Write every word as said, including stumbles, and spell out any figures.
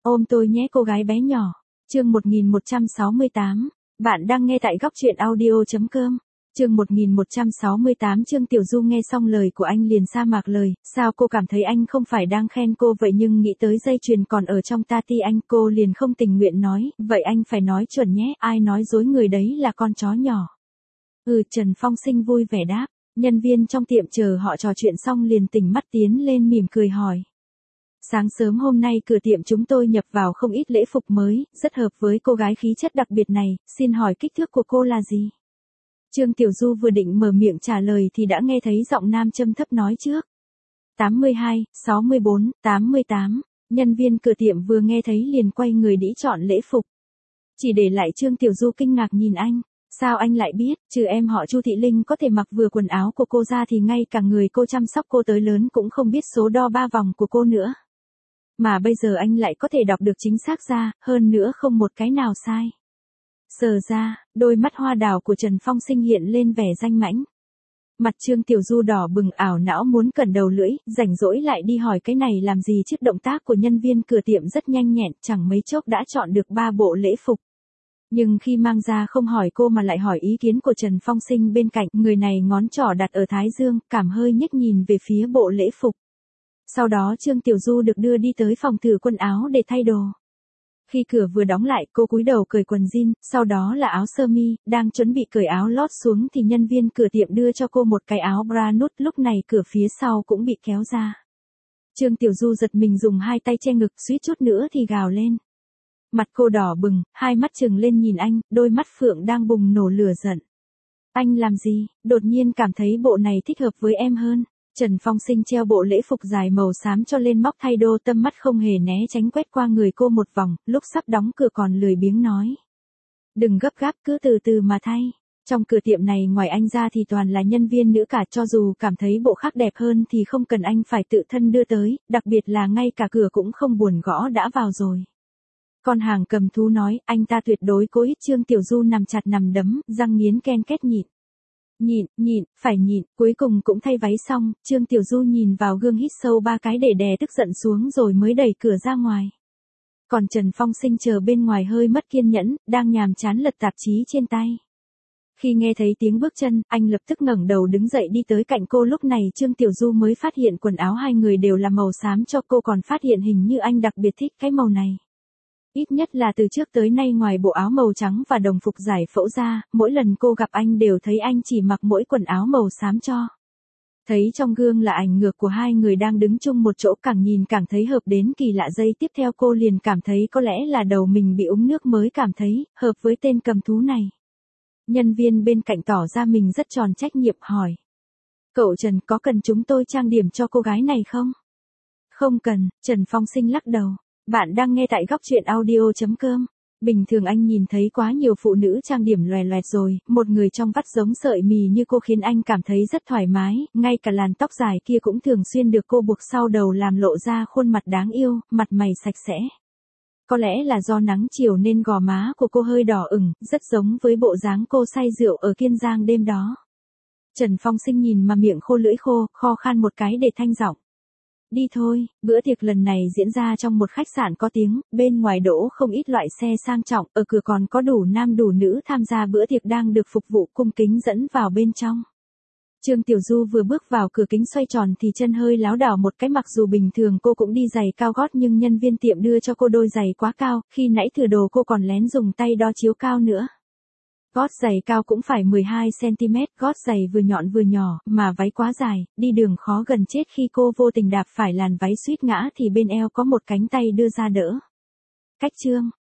Ôm tôi nhé cô gái bé nhỏ. Chương một nghìn một trăm sáu mươi tám. Bạn đang nghe tại góc truyện audio.com. Chương một nghìn một trăm sáu mươi tám. Trương Tiểu Du nghe xong lời của anh liền sa mạc lời, sao cô cảm thấy anh không phải đang khen cô vậy, nhưng nghĩ tới dây chuyền còn ở trong tati anh, cô liền không tình nguyện nói, vậy anh phải nói chuẩn nhé, ai nói dối người đấy là con chó nhỏ. Ừ, Trần Phong Sinh vui vẻ đáp. Nhân viên trong tiệm chờ họ trò chuyện xong liền tỉnh mắt tiến lên mỉm cười hỏi. Sáng sớm hôm nay cửa tiệm chúng tôi nhập vào không ít lễ phục mới, rất hợp với cô gái khí chất đặc biệt này, xin hỏi kích thước của cô là gì? Trương Tiểu Du vừa định mở miệng trả lời thì đã nghe thấy giọng nam trầm thấp nói trước. tám mươi hai, sáu mươi bốn, tám mươi tám, nhân viên cửa tiệm vừa nghe thấy liền quay người đi chọn lễ phục. Chỉ để lại Trương Tiểu Du kinh ngạc nhìn anh. Sao anh lại biết, trừ em họ Chu Thị Linh có thể mặc vừa quần áo của cô ra thì ngay cả người cô chăm sóc cô tới lớn cũng không biết số đo ba vòng của cô nữa. Mà bây giờ anh lại có thể đọc được chính xác ra, hơn nữa không một cái nào sai. Sờ ra, đôi mắt hoa đào của Trần Phong Sinh hiện lên vẻ danh mãnh. Mặt Trương Tiểu Du đỏ bừng ảo não muốn cẩn đầu lưỡi, rảnh rỗi lại đi hỏi cái này làm gì chứ. Động tác của nhân viên cửa tiệm rất nhanh nhẹn, chẳng mấy chốc đã chọn được ba bộ lễ phục. Nhưng khi mang ra không hỏi cô mà lại hỏi ý kiến của Trần Phong Sinh bên cạnh, người này ngón trỏ đặt ở thái dương, cảm hơi nhếch nhìn về phía bộ lễ phục. Sau đó Trương Tiểu Du được đưa đi tới phòng thử quần áo để thay đồ. Khi cửa vừa đóng lại, cô cúi đầu cởi quần jean, sau đó là áo sơ mi, đang chuẩn bị cởi áo lót xuống thì nhân viên cửa tiệm đưa cho cô một cái áo bra nút, lúc này cửa phía sau cũng bị kéo ra. Trương Tiểu Du giật mình dùng hai tay che ngực, suýt chút nữa thì gào lên. Mặt cô đỏ bừng, hai mắt trừng lên nhìn anh, đôi mắt phượng đang bùng nổ lửa giận. Anh làm gì, đột nhiên cảm thấy bộ này thích hợp với em hơn. Trần Phong Sinh treo bộ lễ phục dài màu xám cho lên móc thay đồ, tâm mắt không hề né tránh quét qua người cô một vòng, lúc sắp đóng cửa còn lười biếng nói. Đừng gấp gáp, cứ từ từ mà thay. Trong cửa tiệm này ngoài anh ra thì toàn là nhân viên nữ cả, cho dù cảm thấy bộ khác đẹp hơn thì không cần anh phải tự thân đưa tới, đặc biệt là ngay cả cửa cũng không buồn gõ đã vào rồi. Con hàng cầm thú nói, anh ta tuyệt đối cố ý. Trương Tiểu Du nằm chặt nằm đấm, răng nghiến ken két nhịn. Nhịn, nhịn, phải nhịn, cuối cùng cũng thay váy xong, Trương Tiểu Du nhìn vào gương hít sâu ba cái để đè tức giận xuống rồi mới đẩy cửa ra ngoài. Còn Trần Phong Sinh chờ bên ngoài hơi mất kiên nhẫn, đang nhàm chán lật tạp chí trên tay. Khi nghe thấy tiếng bước chân, anh lập tức ngẩng đầu đứng dậy đi tới cạnh cô, lúc này Trương Tiểu Du mới phát hiện quần áo hai người đều là màu xám, cho cô còn phát hiện hình như anh đặc biệt thích cái màu này. Ít nhất là từ trước tới nay ngoài bộ áo màu trắng và đồng phục giải phẫu ra, mỗi lần cô gặp anh đều thấy anh chỉ mặc mỗi quần áo màu xám cho. Thấy trong gương là ảnh ngược của hai người đang đứng chung một chỗ, càng nhìn càng thấy hợp đến kỳ lạ. Giây tiếp theo cô liền cảm thấy có lẽ là đầu mình bị uống nước mới cảm thấy hợp với tên cầm thú này. Nhân viên bên cạnh tỏ ra mình rất tròn trách nhiệm hỏi. Cậu Trần, có cần chúng tôi trang điểm cho cô gái này không? Không cần, Trần Phong Sinh lắc đầu. Bạn đang nghe tại góc truyện audio.com. Bình thường anh nhìn thấy quá nhiều phụ nữ trang điểm loè loẹt rồi, một người trong vắt giống sợi mì như cô khiến anh cảm thấy rất thoải mái, ngay cả làn tóc dài kia cũng thường xuyên được cô buộc sau đầu làm lộ ra khuôn mặt đáng yêu, mặt mày sạch sẽ. Có lẽ là do nắng chiều nên gò má của cô hơi đỏ ửng, rất giống với bộ dáng cô say rượu ở Kiên Giang đêm đó. Trần Phong Sinh nhìn mà miệng khô lưỡi khô, kho khan một cái để thanh giọng. Đi thôi, bữa tiệc lần này diễn ra trong một khách sạn có tiếng, bên ngoài đỗ không ít loại xe sang trọng, ở cửa còn có đủ nam đủ nữ tham gia bữa tiệc đang được phục vụ, cung kính dẫn vào bên trong. Trương Tiểu Du vừa bước vào cửa kính xoay tròn thì chân hơi lảo đảo một cái, mặc dù bình thường cô cũng đi giày cao gót nhưng nhân viên tiệm đưa cho cô đôi giày quá cao, khi nãy thử đồ cô còn lén dùng tay đo chiếu cao nữa. Gót giày cao cũng phải mười hai xăng-ti-mét, gót giày vừa nhọn vừa nhỏ, mà váy quá dài, đi đường khó gần chết. Khi cô vô tình đạp phải làn váy suýt ngã thì bên eo có một cánh tay đưa ra đỡ. Cách Trương,